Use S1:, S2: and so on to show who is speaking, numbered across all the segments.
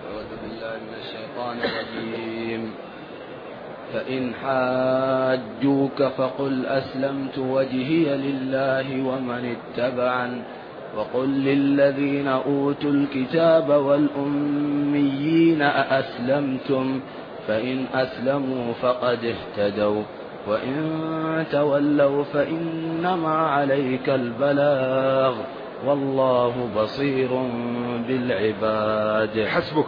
S1: أعوذ بالله من الشيطان الرجيم. فإن حاجوك فقل أسلمت وجهي لله ومن اتبعن وقل للذين أوتوا الكتاب والأميين أأسلمتم فإن أسلموا فقد اهتدوا وإن تولوا فإنما عليك البلاغ والله بصير بالعباد.
S2: حسبك.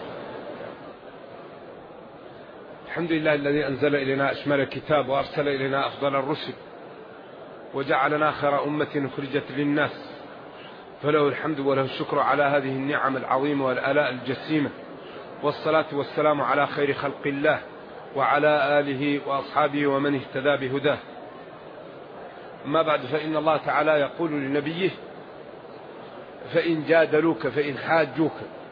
S2: الحمد لله الذي أنزل إلينا أشمل الكتاب وأرسل إلينا أفضل الرسل وجعلنا خير أمة أخرجت للناس، فله الحمد وله الشكر على هذه النعم العظيمة والآلاء الجسيمة، والصلاة والسلام على خير خلق الله وعلى آله وأصحابه ومن اهتدى بهداه. أما بعد، فإن الله تعالى يقول لنبيه: فإن جادلوك فإن حاجوك.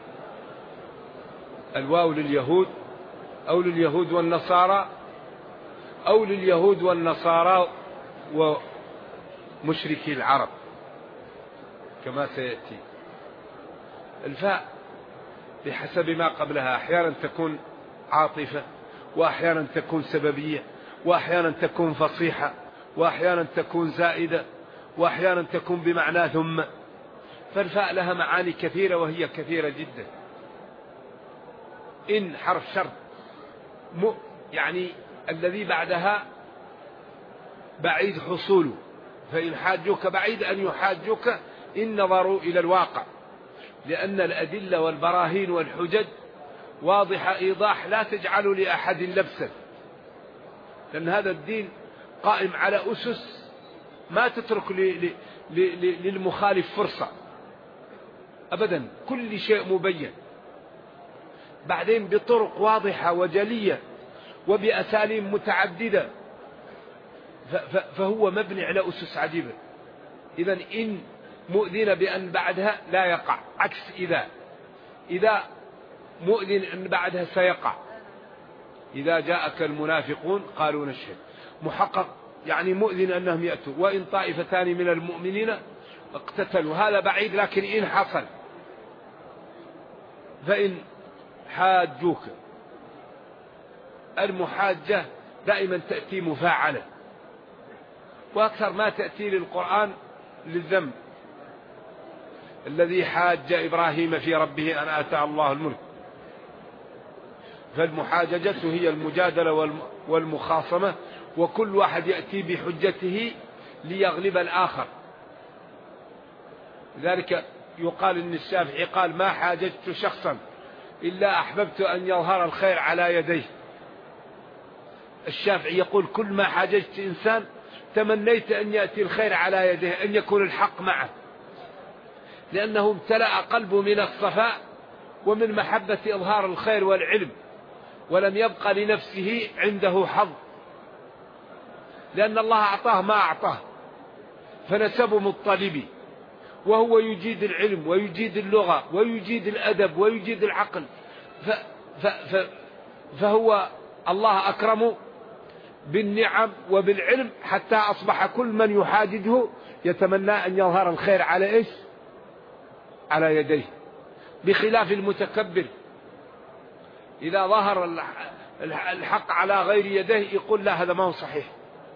S2: الواو لليهود أو لليهود والنصارى أو لليهود والنصارى ومشركي العرب كما سيأتي. الفاء بحسب ما قبلها أحيانا تكون عاطفة، وأحيانا تكون سببية، وأحيانا تكون فصيحة، وأحيانا تكون زائدة، وأحيانا تكون بمعنى ثم. فالفاء لها معاني كثيرة وهي كثيرة جدا. إن حرف شرط، يعني الذي بعدها بعيد حصوله. فإن حاجوك بعيد أن يحاجوك إن نظروا إلى الواقع، لأن الأدلة والبراهين والحجج واضحة إيضاح لا تجعل لأحد لبسا، لأن هذا الدين قائم على أسس ما تترك للمخالف فرصة أبدا، كل شيء مبين، بعدين بطرق واضحة وجلية وبأساليب متعددة، فهو مبني على أسس عجيبة. إذن إن مؤذن بأن بعدها لا يقع، عكس إذا مؤذن أن بعدها سيقع. إذا جاءك المنافقون قالوا نشهد، محقق يعني مؤذن أنهم يأتوا. وإن طائفتان من المؤمنين اقتتلوا، هذا بعيد لكن إن حصل. فإن حاجوك، المحاجة دائما تأتي مفاعلة، وأكثر ما تأتي للقرآن للذنب. الذي حاج إبراهيم في ربه أن آتاه الله الملك. فالمحاججة هي المجادلة والمخاصمة، وكل واحد يأتي بحجته ليغلب الآخر. لذلك يقال إن الشافعي قال: ما حاججت شخصا إلا أحببت أن يظهر الخير على يديه. الشافعي يقول: كل ما حاججت إنسان تمنيت أن يأتي الخير على يديه، أن يكون الحق معه، لأنه امتلأ قلبه من الصفاء ومن محبة إظهار الخير والعلم، ولم يبقى لنفسه عنده حظ، لأن الله أعطاه ما أعطاه، فنسب مطلبي، وهو يجيد العلم ويجيد اللغة ويجيد الأدب ويجيد العقل، فهو الله أكرمه بالنعم وبالعلم، حتى أصبح كل من يحاججه يتمنى أن يظهر الخير على إيش؟ على يديه. بخلاف المتكبر، إذا ظهر الحق على غير يديه يقول: لا، هذا ما هو صحيح،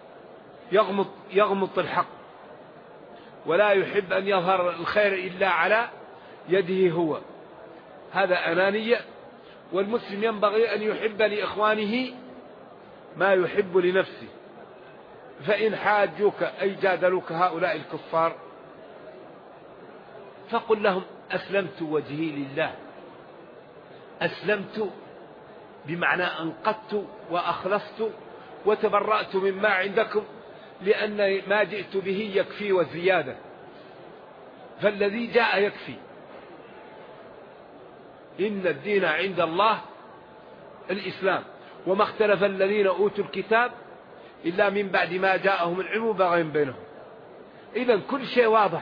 S2: يغمط الحق، ولا يحب أن يظهر الخير إلا على يده هو. هذا أنانية. والمسلم ينبغي أن يحب لإخوانه ما يحب لنفسه. فإن حاجوك أي جادلوك هؤلاء الكفار فقل لهم: أسلمت وجهي لله. أسلمت بمعنى أنقذت وأخلصت وتبرأت مما عندكم، لأن ما جئت به يكفي وزيادة، فالذي جاء يكفي. إن الدين عند الله الإسلام، وما اختلف الذين أوتوا الكتاب إلا من بعد ما جاءهم العلم بغيا بينهم. إذن كل شيء واضح.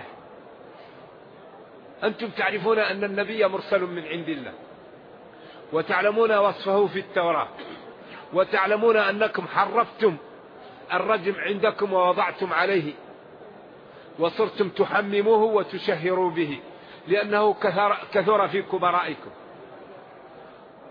S2: أنتم تعرفون أن النبي مرسل من عند الله، وتعلمون وصفه في التوراة، وتعلمون أنكم حرفتم الرجم عندكم ووضعتم عليه، وصرتم تحمموه وتشهروا به، لأنه كثر في كبرائكم.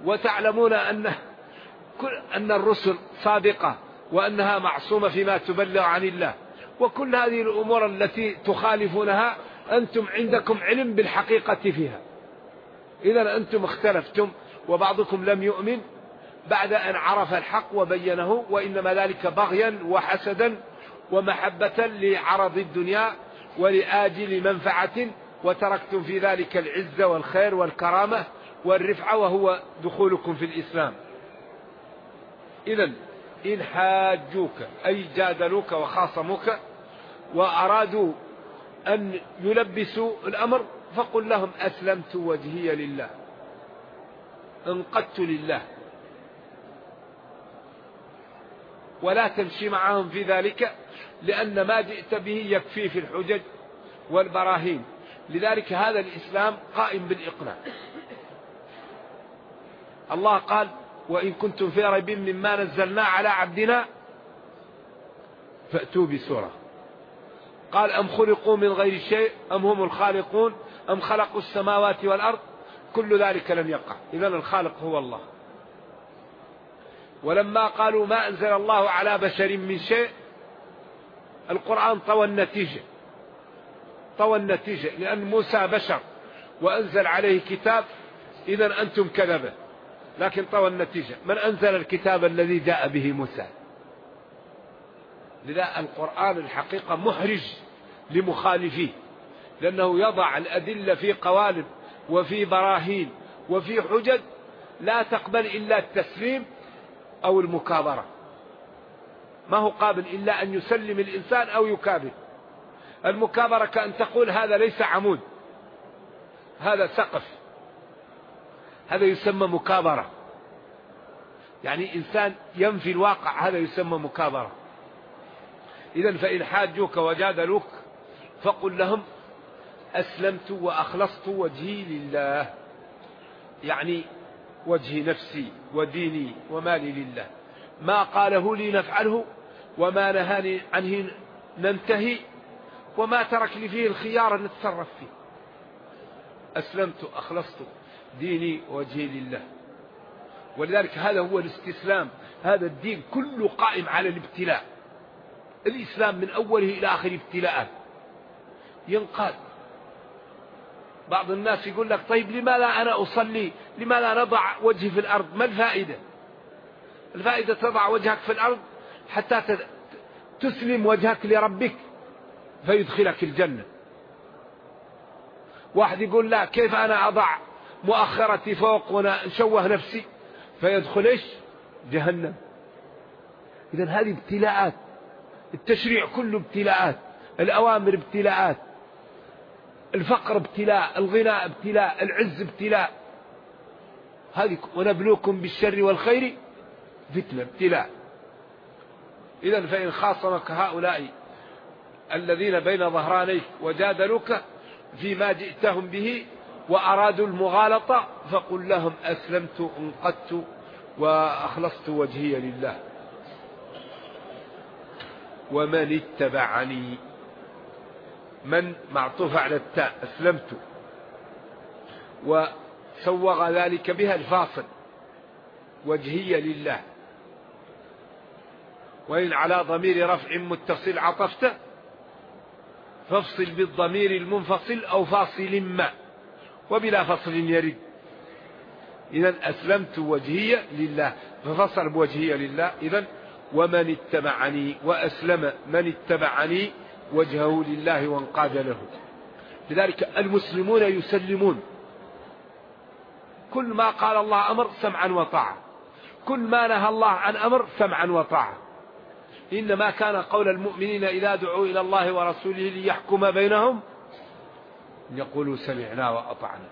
S2: وتعلمون أن الرسل صادقة وأنها معصومة فيما تبلغ عن الله، وكل هذه الأمور التي تخالفونها أنتم عندكم علم بالحقيقة فيها. إذا أنتم اختلفتم وبعضكم لم يؤمن بعد أن عرف الحق وبينه، وإنما ذلك بغيا وحسدا ومحبة لعرض الدنيا ولآجل منفعة، وتركتم في ذلك العزة والخير والكرامة والرفعة وهو دخولكم في الإسلام. إذن إن حاجوك أي جادلوك وخاصموك وأرادوا أن يلبسوا الأمر فقل لهم أسلمت وجهي لله، انقدت لله، ولا تمشي معهم في ذلك، لأن ما جئت به يكفي في الحجج والبراهين. لذلك هذا الإسلام قائم بالإقناع. الله قال وإن كنتم في ريب مما نزلنا على عبدنا فأتوا بسورة. قال أم خلقوا من غير شيء أم هم الخالقون أم خلقوا السماوات والأرض، كل ذلك لم يقع. إذن الخالق هو الله. ولما قالوا ما أنزل الله على بشر من شيء، القرآن طوى النتيجة، لأن موسى بشر وأنزل عليه كتاب، إذن أنتم كذبة. لكن طوى النتيجة، من أنزل الكتاب الذي جاء به موسى؟ لذا القرآن الحقيقة محرج لمخالفيه، لأنه يضع الأدلة في قوالب وفي براهين وفي حجج لا تقبل إلا التسليم أو المكابرة، ما هو قابل إلا أن يسلم الإنسان أو يكابر. المكابرة كأن تقول هذا ليس عمود، هذا سقف، هذا يسمى مكابرة، يعني إنسان ينفي الواقع، هذا يسمى مكابرة. إذن فإن حاجوك وجادلوك فقل لهم أسلمت وأخلصت وجهي لله، يعني وجهي نفسي وديني ومالي لله، ما قاله لي نفعله وما نهاني عنه ننتهي، وما ترك لي فيه الخيار نتصرف فيه. أسلمت أخلصت ديني وجهي لله. ولذلك هذا هو الاستسلام. هذا الدين كله قائم على الابتلاء. الإسلام من أوله إلى آخر ابتلاءات، ينقاد. بعض الناس يقول لك طيب لماذا أنا أصلي، لماذا نضع وجهي في الأرض؟ ما الفائدة؟ الفائدة تضع وجهك في الأرض حتى تسلم وجهك لربك فيدخلك الجنة. واحد يقول لا، كيف أنا أضع مؤخرتي فوق ونشوه نفسي فيدخل إيش؟ جهنم. إذن هذه ابتلاءات. التشريع كله ابتلاءات، الأوامر ابتلاءات، الفقر ابتلاء، الغنى ابتلاء، العز ابتلاء، هذه ونبلوكم بالشر والخير فتنة، ابتلاء. إذن فإن خاصمك هؤلاء الذين بين ظهرانيك وجادلوك فيما جئتهم به وأرادوا المغالطة فقل لهم أسلمت انقدت وأخلصت وجهي لله. ومن اتبعني، من معطوف على التاء، أسلمت، وسوغ ذلك بها الفاصل وجهي لله. وإن على ضمير رفع متصل عطفت فافصل بالضمير المنفصل أو فاصل ما، وبلا فصل يرد. إذن أسلمت وجهي لله ففصل بوجهي لله. إذن ومن اتبعني، وأسلم من اتبعني وجهه لله وانقاد له. لذلك المسلمون يسلمون، كل ما قال الله أمر سمعا وطاعة، كل ما نهى الله عن أمر سمعا وطاعة. إنما كان قول المؤمنين إذا دعوا إلى الله ورسوله ليحكم بينهم يقولوا سمعنا وأطعنا.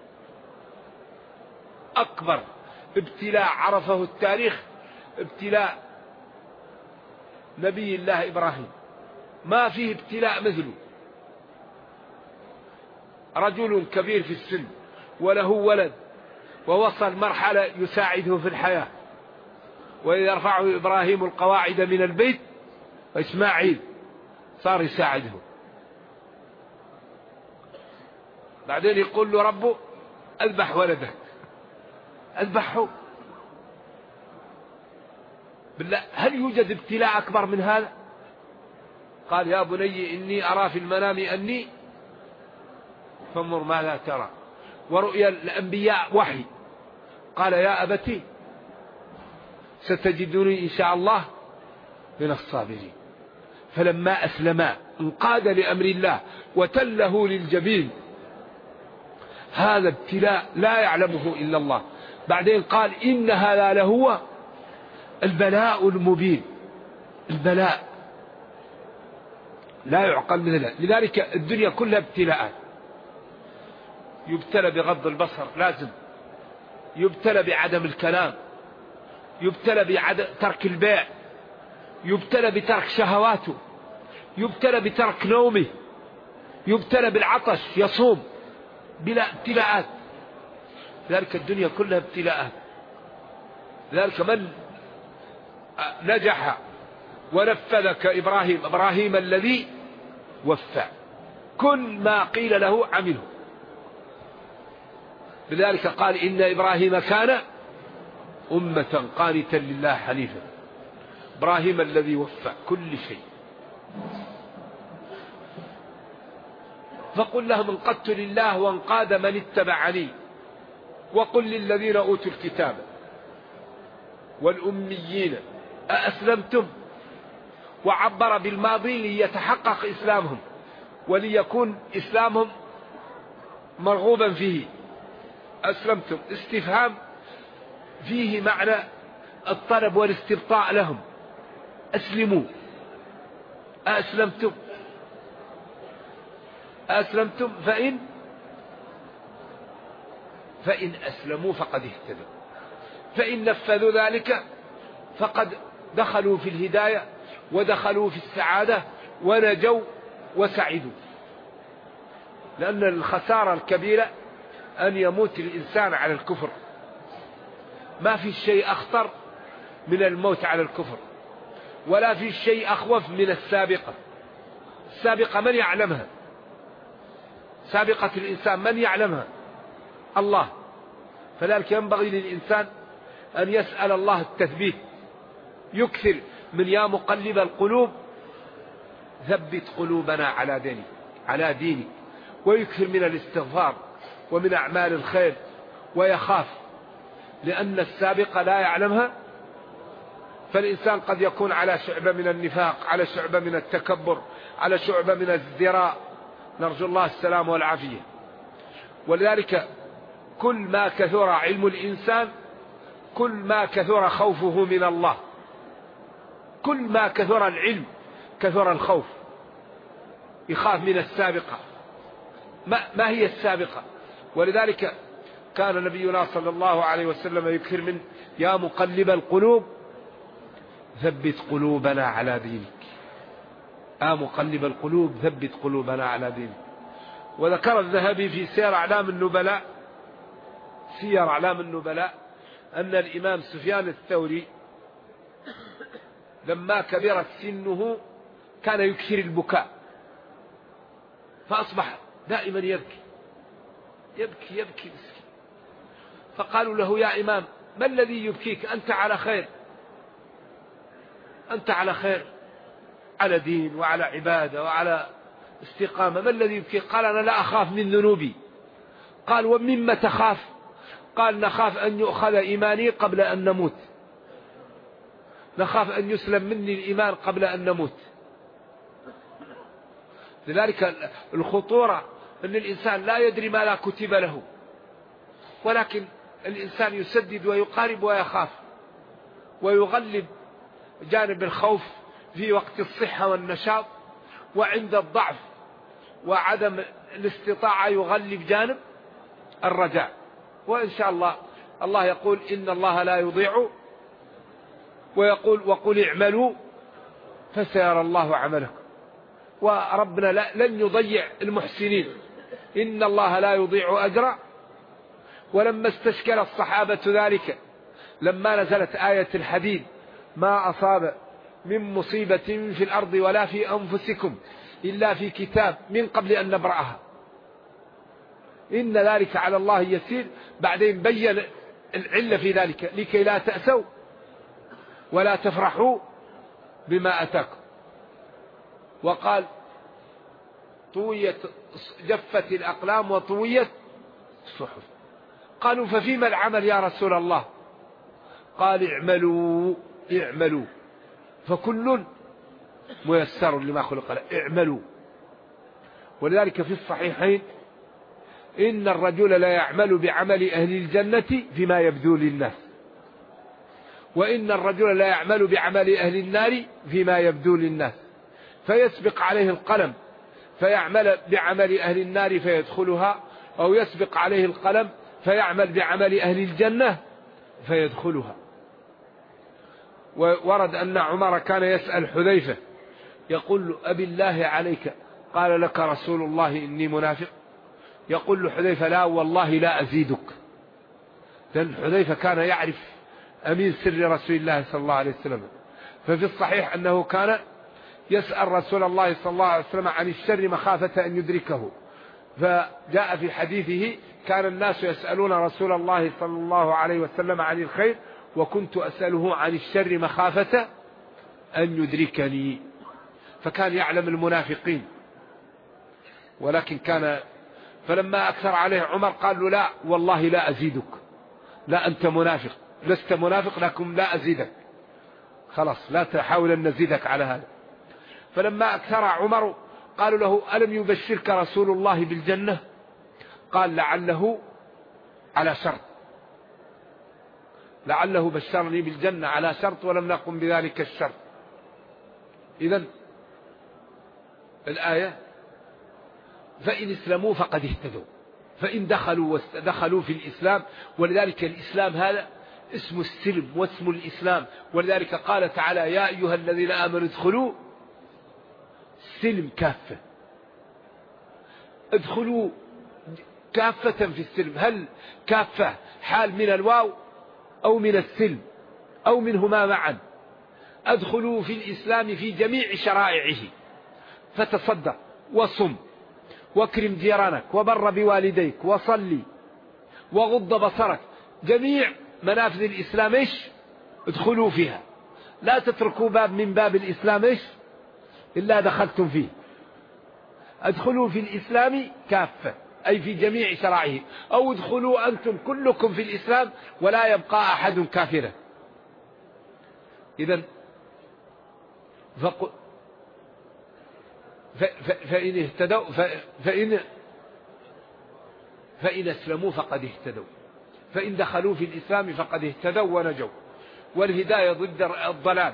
S2: أكبر ابتلاء عرفه التاريخ ابتلاء نبي الله إبراهيم، ما فيه ابتلاء مثله. رجل كبير في السن وله ولد ووصل مرحلة يساعده في الحياة، وإذ يرفع إبراهيم القواعد من البيت وإسماعيل صار يساعده. بعدين يقول له ربه أذبح ولدك، اذبحه. بالله هل يوجد ابتلاء أكبر من هذا؟ قال يا بني إني أرى في المنام أني، فانظر ماذا ترى. ورؤيا الأنبياء وحي. قال يا أبتي ستجدني إن شاء الله من الصابرين. فلما أسلما انقاد لأمر الله وتله للجبين. هذا ابتلاء لا يعلمه إلا الله. بعدين قال إن هذا لهو البلاء المبين. البلاء لا يعقل مثله. لذلك الدنيا كلها ابتلاءات. يبتلى بغض البصر لازم، يبتلى بعدم الكلام، يبتلى بترك البيع، يبتلى بترك شهواته، يبتلى بترك نومه، يبتلى بالعطش يصوم، بلا ابتلاءات. لذلك الدنيا كلها ابتلاءات. لذلك من نجح ونفذ كإبراهيم، إبراهيم الذي وفى، كل ما قيل له عمله. لذلك قال إن إبراهيم كان أمة قانتا لله حنيفا. إبراهيم الذي وفى كل شيء. فقل لهم انقدت لله وانقاد من اتبعني، وقل للذين أوتوا الكتاب والأميين أأسلمتم. وعبر بالماضي ليتحقق إسلامهم وليكون إسلامهم مرغوبا فيه. أسلمتم استفهام فيه معنى الطلب والاستبطاء لهم. أسلموا. أسلمتم. أسلمتم فإن أسلموا فقد اهتدوا، فإن نفذوا ذلك فقد دخلوا في الهداية ودخلوا في السعادة ونجوا وسعدوا. لأن الخسارة الكبيرة أن يموت الإنسان على الكفر. ما في شيء أخطر من الموت على الكفر، ولا في شيء أخوف من السابقة. السابقة من يعلمها؟ سابقة الإنسان من يعلمها؟ الله. فذلك ينبغي للإنسان أن يسأل الله التثبيت، يكثر من يا مقلب القلوب ثبت قلوبنا على دينك، ويكثر من الاستغفار ومن أعمال الخير، ويخاف، لأن السابقة لا يعلمها. فالإنسان قد يكون على شعبة من النفاق، على شعبة من التكبر، على شعبة من الازدراء، نرجو الله السلام والعافية. ولذلك كل ما كثر علم الإنسان كل ما كثر خوفه من الله. كل ما كثر العلم كثر الخوف. يخاف من السابقة. ما هي السابقة؟ ولذلك كان نبينا صلى الله عليه وسلم يكثر من يا مقلب القلوب ثبت قلوبنا على دينك. مقلب القلوب ثبت قلوبنا على دينك. وذكر الذهبي في سير أعلام النبلاء أن الإمام سفيان الثوري لما كبرت سنه كان يكثر البكاء، فأصبح دائما يبكي. فقالوا له يا إمام ما الذي يبكيك؟ أنت على خير، على دين وعلى عبادة وعلى استقامة، ما الذي يبكيك؟ قال أنا لا أخاف من ذنوبي. قال ومما تخاف؟ قال نخاف أن يؤخذ إيماني قبل أن نموت، نخاف أن يسلم مني الإيمان قبل أن نموت. لذلك الخطورة أن الإنسان لا يدري ما لا كتب له، ولكن الإنسان يسدد ويقارب ويخاف ويغلب جانب الخوف في وقت الصحة والنشاط، وعند الضعف وعدم الاستطاعة يغلب جانب الرجاء. وإن شاء الله يقول إن الله لا يضيع، ويقول وقل اعملوا فسيرى الله عملكم. وربنا لن يضيع المحسنين، إن الله لا يضيع أجر. ولما استشكل الصحابة ذلك لما نزلت آية الحديد ما أصاب من مصيبة في الأرض ولا في أنفسكم إلا في كتاب من قبل أن نبرأها إن ذلك على الله يسير، بعدين بين العلة في ذلك لكي لا تأسوا ولا تفرحوا بما أتاكم. وقال طويت جفت الأقلام وطويت الصحف. قالوا ففيما العمل يا رسول الله؟ قال اعملوا فكل ميسر لما خلق له، اعملوا. ولذلك في الصحيحين إن الرجل لا يعمل بعمل أهل الجنة فيما يبدو للناس، وإن الرجل لا يعمل بعمل أهل النار فيما يبدو للناس، فيسبق عليه القلم فيعمل بعمل أهل النار فيدخلها، أو يسبق عليه القلم فيعمل بعمل أهل الجنة فيدخلها. وورد أن عمر كان يسأل حذيفة يقول له أبي الله عليك قال لك رسول الله إني منافق؟ يقول له حذيفة لا والله لا أزيدك. لأن حذيفة كان يعرف أمين سر رسول الله صلى الله عليه وسلم. ففي الصحيح أنه كان يسأل رسول الله صلى الله عليه وسلم عن الشر مخافة أن يدركه، فجاء في حديثه كان الناس يسألون رسول الله صلى الله عليه وسلم عن الخير وكنت أسأله عن الشر مخافة أن يدركني. فكان يعلم المنافقين، ولكن كان فلما أكثر عليه عمر قال له لا والله لا أزيدك، لا أنت منافق، لست منافق لكن لا أزيدك، خلاص لا تحاول أن نزيدك على هذا. فلما أكثر عمر قالوا له ألم يبشرك رسول الله بالجنة؟ قال لعله على شرط، لعله بشرني بالجنة على شرط ولم نقم بذلك الشرط. إذن الآية فإن اسلموا فقد اهتدوا، فإن دخلوا في الإسلام. ولذلك الإسلام هذا اسم السلم واسم الإسلام. ولذلك قال تعالى يا أيها الذين آمنوا ادخلوا السلم كافة، ادخلوا كافة في السلم. هل كافة حال من الواو أو من السلم أو منهما معا؟ ادخلوا في الإسلام في جميع شرائعه، فتصدق وصم واكرم جيرانك وبر بوالديك وصلي وغض بصرك، جميع منافذ الإسلام إيش؟ ادخلوا فيها، لا تتركوا باب من باب الإسلام إيش إلا دخلتم فيه. ادخلوا في الإسلام كافة أي في جميع شرائعه، أو ادخلوا أنتم كلكم في الإسلام ولا يبقى أحد كافرا. إذن فإن اهتدوا فإن اسلموا فقد اهتدوا، فإن دخلوا في الإسلام فقد اهتدوا ونجوا. والهداية ضد الضلال،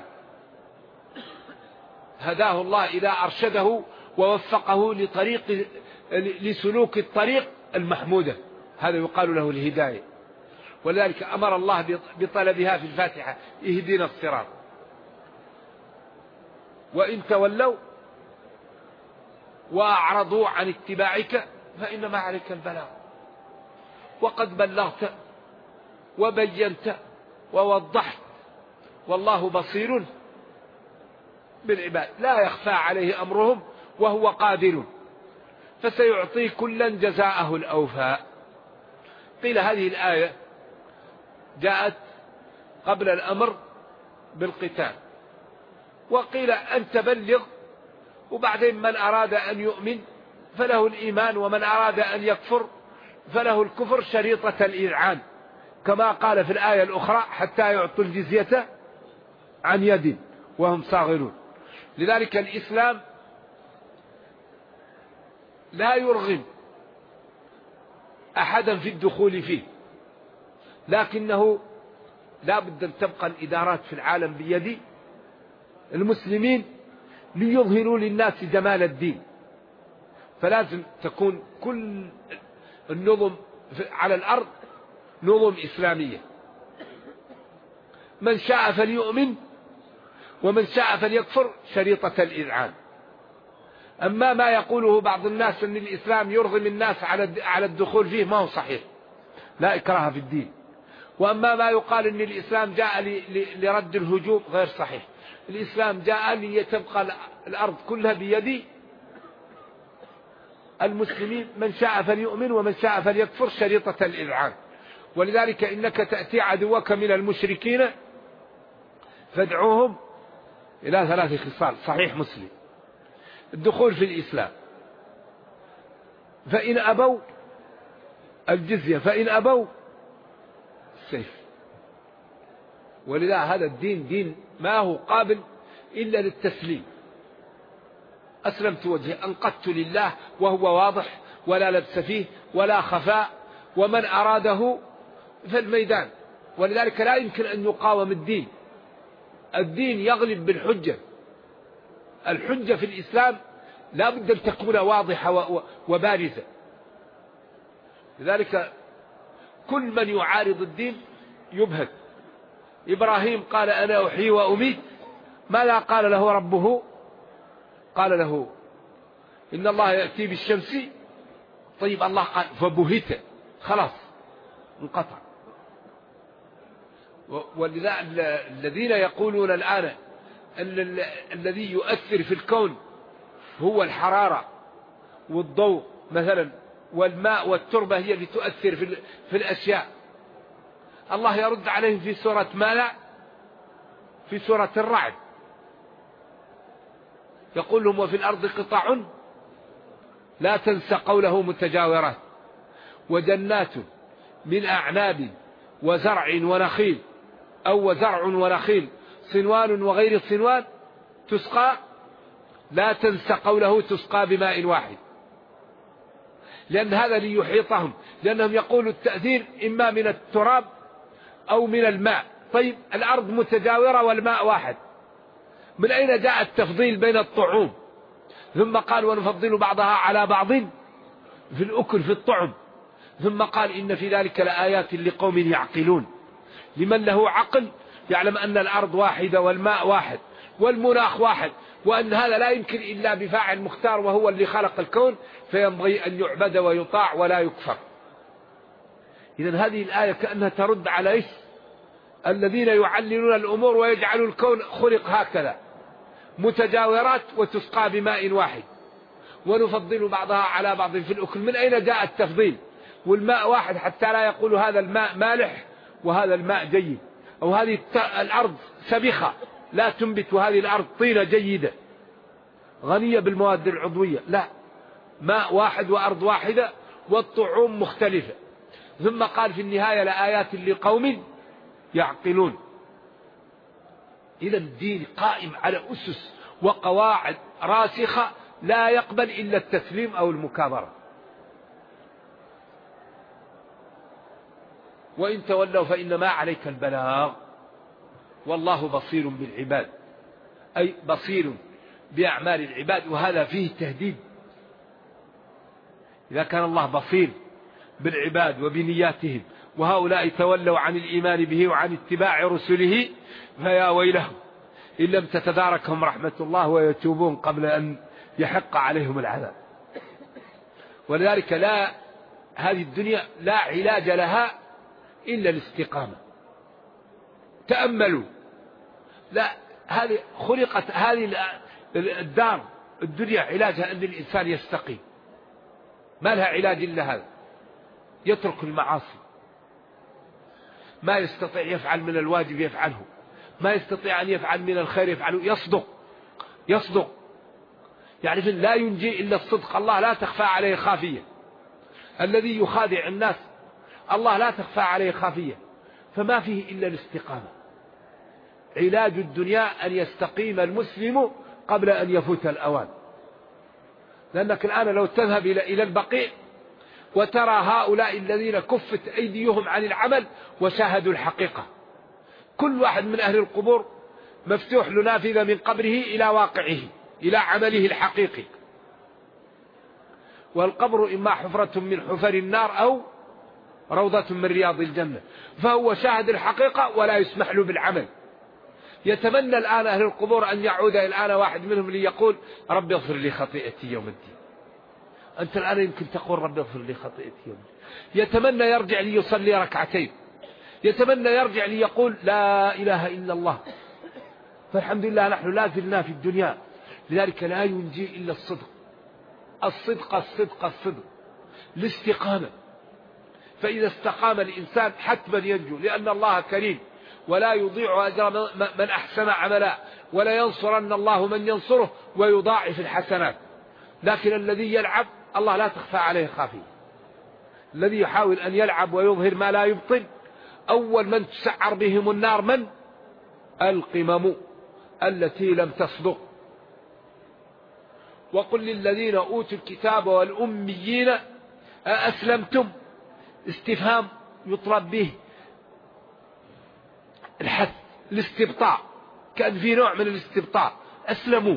S2: هداه الله إذا أرشده ووفقه لسلوك الطريق المحمودة، هذا يقال له الهداية. ولذلك أمر الله بطلبها في الفاتحة اهدنا الصراط. وإن تولوا وأعرضوا عن اتباعك فإنما عليك البلاغ، وقد بلغت وبينت ووضحت، والله بصير بالعباد لا يخفى عليه أمرهم وهو قادر، فسيعطي كلا جزاءه الأوفاء. قيل هذه الآية جاءت قبل الأمر بالقتال، وقيل أن تبلغ، وبعدين من أراد أن يؤمن فله الإيمان، ومن أراد أن يكفر فله الكفر شريطة الإذعان، كما قال في الآية الأخرى حتى يعطوا الجزية عن يد وهم صاغرون. لذلك الإسلام لا يرغم أحدا في الدخول فيه، لكنه لا بد أن تبقى الإدارات في العالم بيد المسلمين ليظهروا للناس جمال الدين. فلازم تكون كل النظم على الأرض نظم إسلامية، من شاء فليؤمن ومن شاء فليكفر شريطة الإذعان. أما ما يقوله بعض الناس أن الإسلام يرغم الناس على الدخول فيه ما هو صحيح، لا إكراه في الدين. وأما ما يقال أن الإسلام جاء لرد الهجوم غير صحيح. الإسلام جاء ليتبقى الأرض كلها بيد المسلمين، من شاء فليؤمن ومن شاء فليكفر شريطة الإذعان. ولذلك إنك تأتي عدوك من المشركين فادعوهم إلى 3 خصال. صحيح مسلم. الدخول في الإسلام، فإن أبوا الجزية، فإن أبوا السيف. ولذا هذا الدين دين ما هو قابل إلا للتسليم. أسلمت وجهي، أنقدت لله، وهو واضح ولا لبس فيه ولا خفاء، ومن أراده في الميدان. ولذلك لا يمكن أن يقاوم الدين. الدين يغلب بالحجة. الحجة في الإسلام لا بد أن تكون واضحة وبارزة. لذلك كل من يعارض الدين يبهت. إبراهيم قال أنا أحيي وأميت، ماذا قال له ربه؟ قال له إن الله يأتي بالشمس. طيب الله قال فبهت، خلاص انقطع. ولذا الذين يقولون الآن أن الذي يؤثر في الكون هو الحرارة والضوء مثلا، والماء والتربة هي اللي تؤثر في الأشياء، الله يرد عليهم في سورة ماذا؟ في سورة الرعد، يقول لهم وفي الأرض قطع لا تنس قوله متجاورات وجنات من أعناب وزرع ونخيل، أو وزرع ونخيل صنوان وغير صنوان تسقى، لا تنس قوله تسقى بماء واحد، لأن هذا ليحيطهم، لأنهم يقولوا التأثير إما من التراب أو من الماء. طيب الأرض متجاورة والماء واحد، من أين جاء التفضيل بين الطعوم؟ ثم قال ونفضل بعضها على بعض في الأكل في الطعم، ثم قال إن في ذلك لآيات لقوم يعقلون. لمن له عقل يعلم أن الأرض واحدة والماء واحد والمناخ واحد، وأن هذا لا يمكن إلا بفاعل مختار وهو اللي خلق الكون، فينبغي أن يعبد ويطاع ولا يكفر. إذن هذه الآية كأنها ترد على إيش؟ الذين يعللون الأمور ويجعلوا الكون خلق هكذا متجاورات وتسقى بماء واحد، ونفضل بعضها على بعض في الأكل. من أين جاء التفضيل؟ والماء واحد حتى لا يقولوا هذا الماء مالح وهذا الماء جيد، أو هذه الأرض سبخة لا تنبت وهذه الأرض طينة جيدة غنية بالمواد العضوية. لا، ماء واحد وأرض واحدة والطعوم مختلفة. ثم قال في النهاية لآيات لقوم يعقلون. إذا الدين قائم على أسس وقواعد راسخة لا يقبل إلا التسليم أو المكابرة. وإن تولوا فإنما عليك البلاغ والله بصير بالعباد، أي بصير بأعمال العباد، وهذا فيه تهديد. إذا كان الله بصير بالعباد وبنياتهم وهؤلاء تولوا عن الإيمان به وعن اتباع رسله فيا ويلهم إن لم تتداركهم رحمة الله ويتوبون قبل أن يحق عليهم العذاب. ولذلك هذه الدنيا لا علاج لها إلا الاستقامة. تأملوا، لا هذه خلقت هذه الدار الدنيا علاجها أن الإنسان يستقيم، ما لها علاج إلا هذا. يترك المعاصي، ما يستطيع يفعل من الواجب يفعله، ما يستطيع أن يفعل من الخير يفعله، يصدق يعني لا ينجي إلا الصدق. الله لا تخفى عليه خافية، الذي يخادع الناس الله لا تخفى عليه خافية، فما فيه إلا الاستقامة. علاج الدنيا أن يستقيم المسلم قبل أن يفوت الأوان. لأنك الآن لو تذهب إلى البقيع وترى هؤلاء الذين كفت أيديهم عن العمل وشاهدوا الحقيقة، كل واحد من أهل القبور مفتوح له نافذة من قبره إلى واقعه، إلى عمله الحقيقي. والقبر إما حفرة من حفر النار أو روضة من رياض الجنة، فهو شاهد الحقيقة ولا يسمح له بالعمل. يتمنى الآن أهل القبور أن يعود الآن واحد منهم ليقول رب اغفر لي خطيئتي يوم الدين. أنت الآن يمكن تقول رب اغفر لي خطيئتي يوم الدين. يتمنى يرجع ليصلي ركعتين، يتمنى يرجع ليقول لا إله إلا الله. فالحمد لله نحن لا زلنا في الدنيا. لذلك لا ينجي إلا الصدق، الاستقامة. فإذا استقام الإنسان حتما ينجو، لأن الله كريم ولا يضيع أجر من أحسن عملا، ولا ينصرن الله من ينصره ويضاعف الحسنات. لكن الذي يلعب الله لا تخفى عليه خافية. الذي يحاول أن يلعب ويظهر ما لا يبطل أول من تسعر بهم النار من؟ القمم التي لم تصدق. وقل للذين أوتوا الكتاب والأميين أسلمتم، استفهام يطلب به الحث، الاستبطاء، كان في نوع من الاستبطاء. أسلموا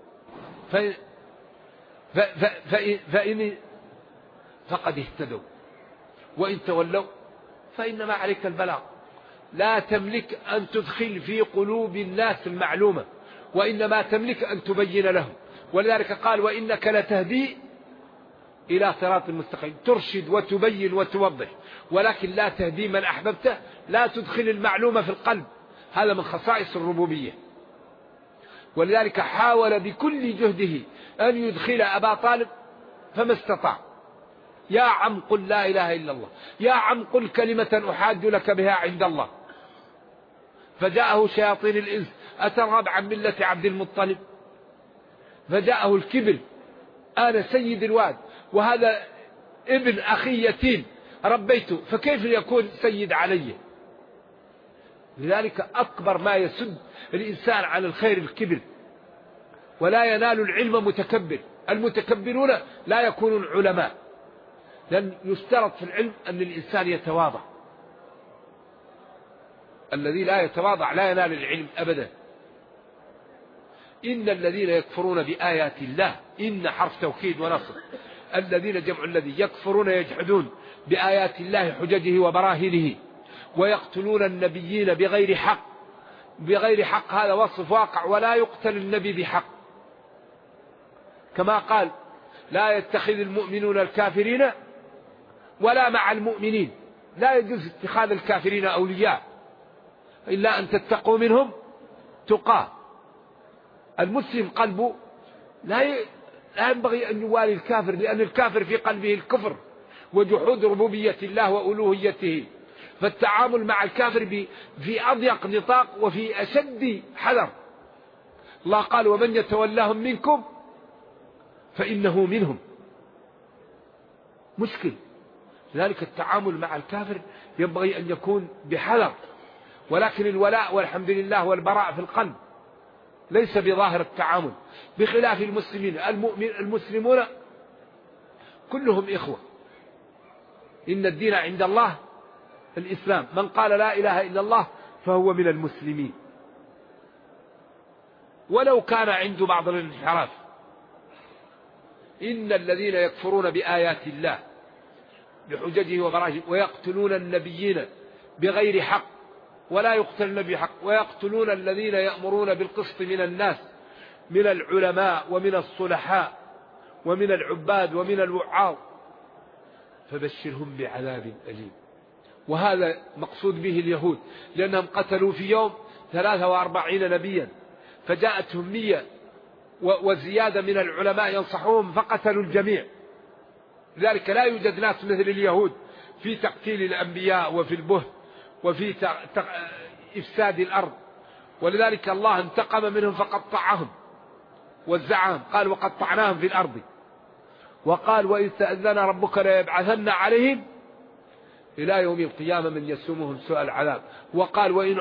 S2: فإن فقد اهتدوا، وإن تولوا فإنما عليك البلاغ. لا تملك أن تدخل في قلوب الناس المعلومة، وإنما تملك أن تبين لهم. ولذلك قال وإنك لتهدي إلى صراط المستقيم، ترشد وتبين وتوضح، ولكن لا تهدي من أحببته، لا تدخل المعلومة في القلب. هذا من خصائص الربوبية. ولذلك حاول بكل جهده أن يدخل أبا طالب فما استطاع. يا عم قل لا إله إلا الله، يا عم قل كلمة أحاج لك بها عند الله. فجاءه شياطين الإنس أترغب عن ملة عبد المطلب؟ فجاءه الكبر، أنا سيد الواد وهذا ابن أخي يتيم ربيته، فكيف يكون سيد علي؟ لذلك أكبر ما يسد الإنسان عن الخير الكبر، ولا ينال العلم متكبر. المتكبرون لا يكونون علماء، لأن يشترط في العلم أن الإنسان يتواضع. الذي لا يتواضع لا ينال العلم أبدا. إن الذين يكفرون بآيات الله، إن حرف توكيد ونصر، الذين جمع الذي يكفرون يجحدون بآيات الله حججه وبراهينه، ويقتلون النبيين بغير حق. بغير حق هذا وصف واقع، ولا يقتل النبي بحق، كما قال لا يتخذ المؤمنون الكافرين ولا مع المؤمنين. لا يجوز اتخاذ الكافرين أولياء إلا أن تتقوا منهم تقاه. المسلم قلبه لا ينبغي أن يوالي الكافر، لأن الكافر في قلبه الكفر وجحود ربوبية الله وألوهيته. فالتعامل مع الكافر في أضيق نطاق وفي أشد حذر. الله قال ومن يتولاهم منكم فإنه منهم. مشكل. لذلك التعامل مع الكافر ينبغي أن يكون بحذر، ولكن الولاء والحمد لله والبراء في القلب ليس بظاهر التعامل، بخلاف المسلمين. المسلمون كلهم إخوة، إن الدين عند الله الإسلام، من قال لا إله إلا الله فهو من المسلمين ولو كان عنده بعض الانحراف. إن الذين يكفرون بآيات الله بحججه وبراهينه ويقتلون النبيين بغير حق، ولا يقتل النبي حق، ويقتلون الذين يأمرون بالقسط من الناس، من العلماء ومن الصلحاء ومن العباد ومن الوعاظ، فبشرهم بعذاب أليم. وهذا مقصود به اليهود، لأنهم قتلوا في يوم 43 نبيا، فجاءتهم 100 وزيادة من العلماء ينصحوهم فقتلوا الجميع. لذلك لا يوجد ناس مثل اليهود في تقتيل الأنبياء وفي البهت وفي إفساد الأرض. ولذلك الله انتقم منهم فقطعهم وزعهم، قال وقطعناهم في الأرض. وقال وإذ تأذن ربك ليبعثن عليهم إلى يوم القيامة من يسومهم سوء العذاب. وقال وإن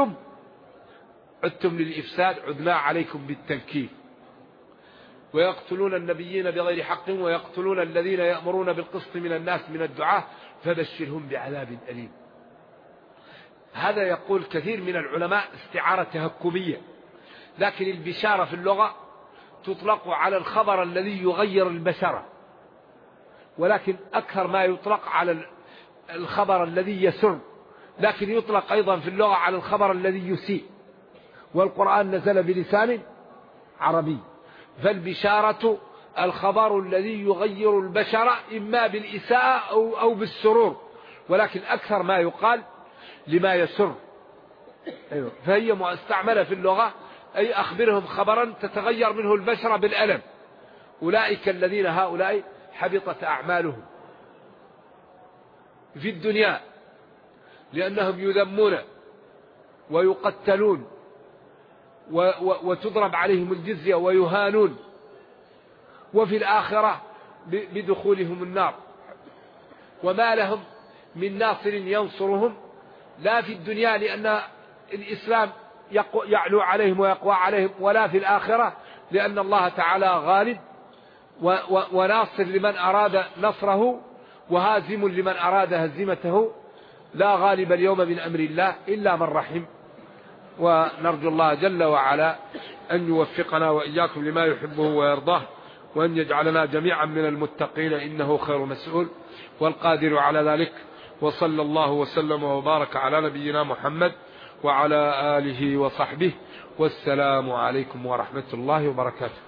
S2: عدتم للإفساد عدنا عليكم بالتنكيل. ويقتلون النبيين بغير حق ويقتلون الذين يأمرون بالقسط من الناس من الدعاة فبشرهم بعذاب أليم. هذا يقول كثير من العلماء استعارة تهكمية، لكن البشارة في اللغة تطلق على الخبر الذي يغير البشرة، ولكن أكثر ما يطلق على الخبر الذي يسر، لكن يطلق أيضا في اللغة على الخبر الذي يسيء. والقرآن نزل بلسان عربي، فالبشارة الخبر الذي يغير البشرة إما بالإساءة أو بالسرور، ولكن أكثر ما يقال لما يسر. فهي مستعملة في اللغة، أي أخبرهم خبرا تتغير منه البشرة بالألم. أولئك الذين هؤلاء حبطت أعمالهم. في الدنيا لأنهم يذمون ويقتلون وتضرب عليهم الجزية ويهانون، وفي الآخرة بدخولهم النار، وما لهم من ناصر ينصرهم لا في الدنيا لأن الإسلام يعلو عليهم ويقوى عليهم، ولا في الآخرة لأن الله تعالى غالب وناصر لمن أراد نصره وهازم لمن أراد هزيمته. لا غالب اليوم من أمر الله إلا من رحم. ونرجو الله جل وعلا أن يوفقنا وإياكم لما يحبه ويرضاه، وأن يجعلنا جميعا من المتقين إنه خير مسؤول والقادر على ذلك. وصلى الله وسلم وبارك على نبينا محمد وعلى آله وصحبه، والسلام عليكم ورحمة الله وبركاته.